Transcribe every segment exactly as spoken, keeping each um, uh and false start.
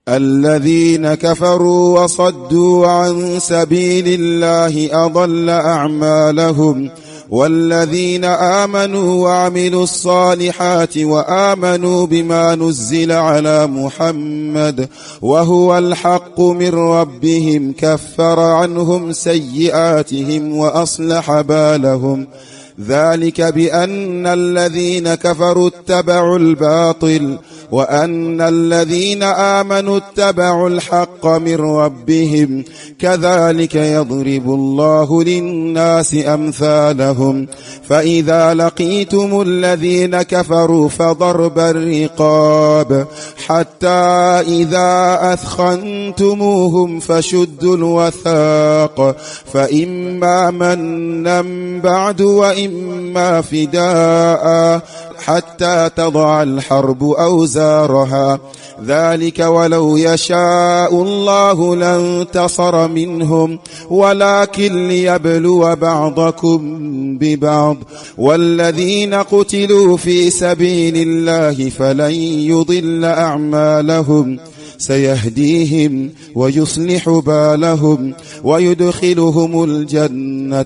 الذين كفروا وصدوا عن سبيل الله أضل أعمالهم والذين آمنوا وعملوا الصالحات وآمنوا بما نزل على محمد وهو الحق من ربهم كفر عنهم سيئاتهم وأصلح بالهم ذلك بأن الذين كفروا اتبعوا الباطل وأن الذين آمنوا اتبعوا الحق من ربهم كذلك يضرب الله للناس أمثالهم فإذا لقيتم الذين كفروا فضرب الرقاب حتى إذا أثخنتموهم فشدوا الوثاق فإما منا بعد وإما فداء حتى تضع الحرب أوزارها ذلك ولو يشاء الله لانتصر منهم ولكن ليبلو بعضكم ببعض والذين قتلوا في سبيل الله فلن يضل أعمالهم سيهديهم ويصلح بالهم ويدخلهم الجنة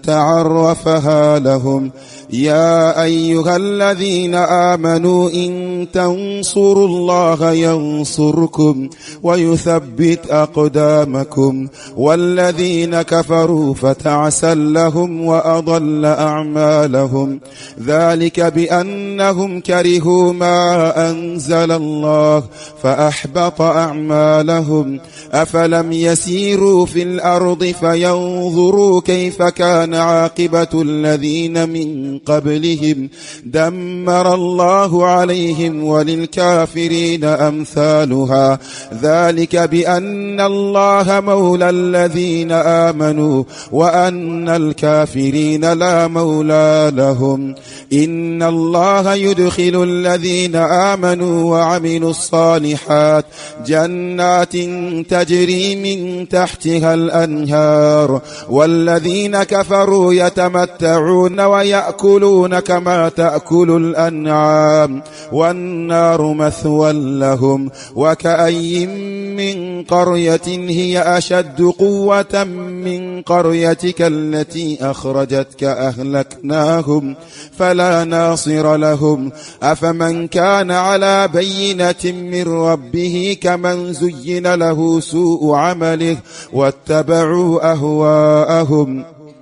عرفها لهم يا أيها الذين آمنوا إن تنصروا الله ينصركم ويثبت أقدامكم والذين كفروا فتعسا لهم وأضل أعمالهم ذلك بأنهم كرهوا ما أنزل الله فأحبط أعمالهم أفلم يسيروا في الأرض فينظروا كيف كان عاقبة الذين من قبلهم دمر الله عليهم وللكافرين أمثالها ذلك بأن الله مولى الذين آمنوا وأن الكافرين لا مولى لهم إن الله يدخل الذين آمنوا وعملوا الصالحات جنات تجري من تحتها الأنهار والذين كفروا يتمتعون ويأكلون كما تأكل الأنعام والنار مثوى لهم وكأي من قرية هي أشد قوة من قريتك التي أخرجتك أهلكناهم فلا ناصر لهم أفمن كان على بينة من ربه كمن زين له سوء عمله واتبعوا أهواءهم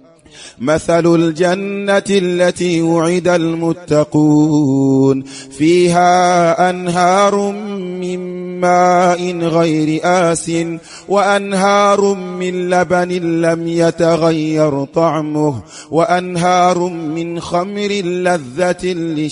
مثل الجنة التي وعد المتقون فيها أنهار من ماء غير آس وأنهار من لبن لم يتغير طعمه وأنهار من خمر لذة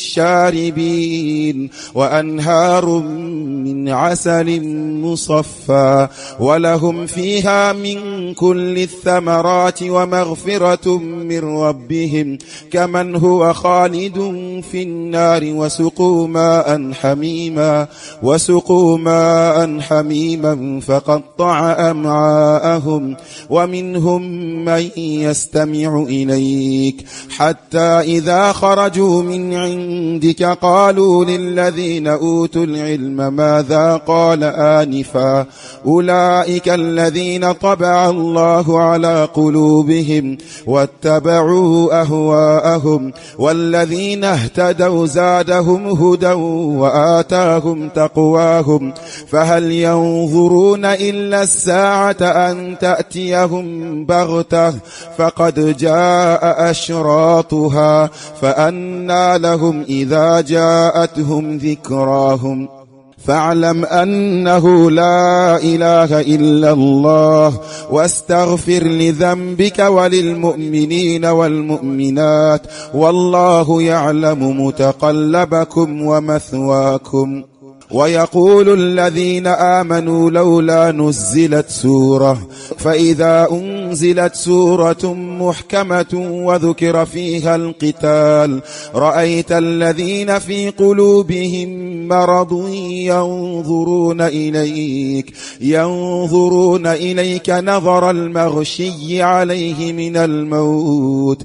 للشاربين وأنهار من عسل مصفى ولهم فيها من كل الثمرات ومغفرة من ربهم كمن هو خالد في النار وسقوا ماء حميما وسقوا ماء حميما فقطع أمعاءهم ومنهم من يستمع إليك حتى إذا خرجوا من عندك قالوا للذين أوتوا العلم ماذا قال آنفا أولئك الذين طبع الله على قلوبهم واتبعوا أهواءهم والذين اهتدوا زادهم هدى وآتاهم تقواهم فهل ينظرون إلا الساعة أن تأتيهم بغتة فقد جاء أشراطها فأنى لهم إذا جاءتهم ذكراهم فاعلم أنه لا إله إلا الله واستغفر لذنبك وللمؤمنين والمؤمنات والله يعلم متقلبكم ومثواكم ويقول الذين آمنوا لولا نزلت سورة فإذا أنزلت سورة محكمة وذكر فيها القتال رأيت الذين في قلوبهم مرض ينظرون إليك ينظرون إليك نظر المغشي عليه من الموت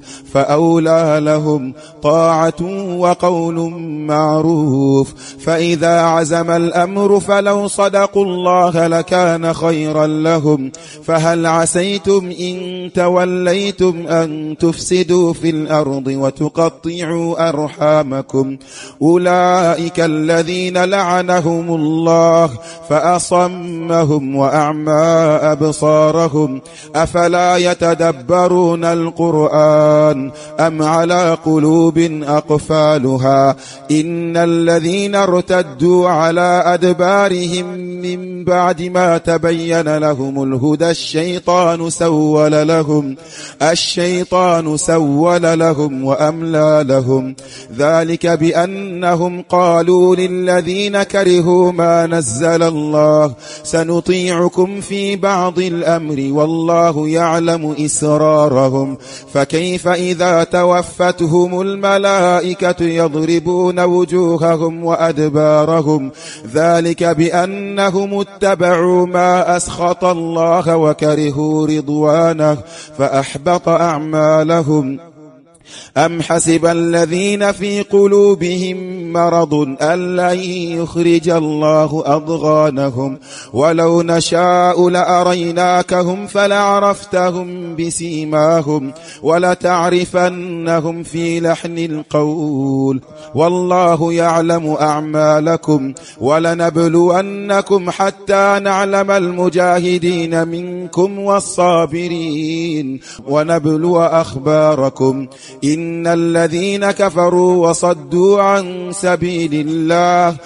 فأولى لهم طاعة وقول معروف فإذا عزم لازم الأمر فلو صدقوا الله لكان خيرا لهم فهل عسيتم إن توليتم أن تفسدوا في الأرض وتقطعوا أرحامكم أولئك الذين لعنهم الله فأصمهم وأعمى أبصارهم أفلا يتدبرون القرآن أم على قلوب أقفالها إن الذين ارتدوا على أدبارهم من بعد ما تبين لهم الهدى الشيطان سول لهم الشيطان سول لهم وأملى لهم ذلك بأنهم قالوا للذين كرهوا ما نزل الله سنطيعكم في بعض الأمر والله يعلم إسرارهم فكيف إذا توفتهم الملائكة يضربون وجوههم وأدبارهم ذلك بأنهم اتبعوا ما أسخط الله وكرهوا رضوانه فأحبط أعمالهم أم حسب الذين في قلوبهم مرض أن لن يخرج الله أضغانهم ولو نشاء لأريناكهم فلعرفتهم بسيماهم ولتعرفنهم في لحن القول والله يعلم أعمالكم ولنبلونكم حتى نعلم المجاهدين منكم والصابرين ونبلو أخباركم إن الذين كفروا وصدوا عن سبيل الله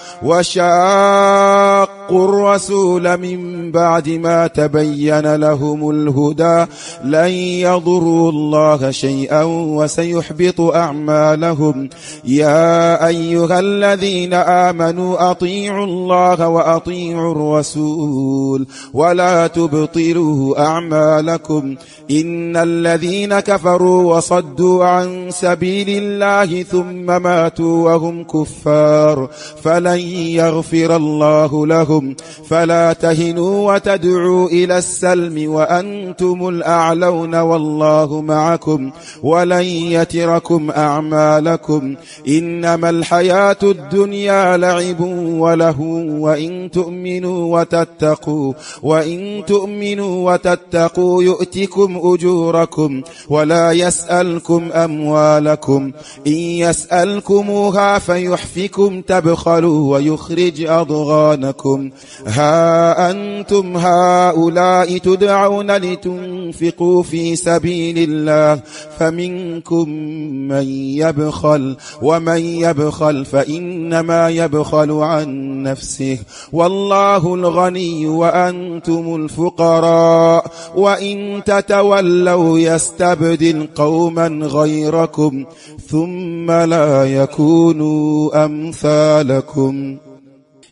وشاقوا الرسول من بعد ما تبين لهم الهدى لن يضروا الله شيئا وسيحبط أعمالهم يا أيها الذين آمنوا أطيعوا الله وأطيعوا الرسول ولا تبطلوا أعمالكم إن الذين كفروا وصدوا عن سبيل الله ثم ماتوا وهم كفار فلن يغفر الله لهم فلا تهنوا وتدعوا إلى السلم وأنتم الأعلون والله معكم ولن يتركم أعمالكم إنما الحياة الدنيا لعب وله وإن تؤمنوا وتتقوا وإن تؤمنوا وتتقوا يؤتكم أجوركم ولا يسألكم أموالكم إن يسألكموها فيحفكم تبخلوا ويخرج أضغانكم ها أنتم هؤلاء تدعون لتنفقوا في سبيل الله فمنكم من يبخل ومن يبخل فإنما يبخل عن نفسه والله الغني وأنتم الفقراء وإن تتولوا يستبدل قوما غيركم ثم لا يكونوا أمثالكم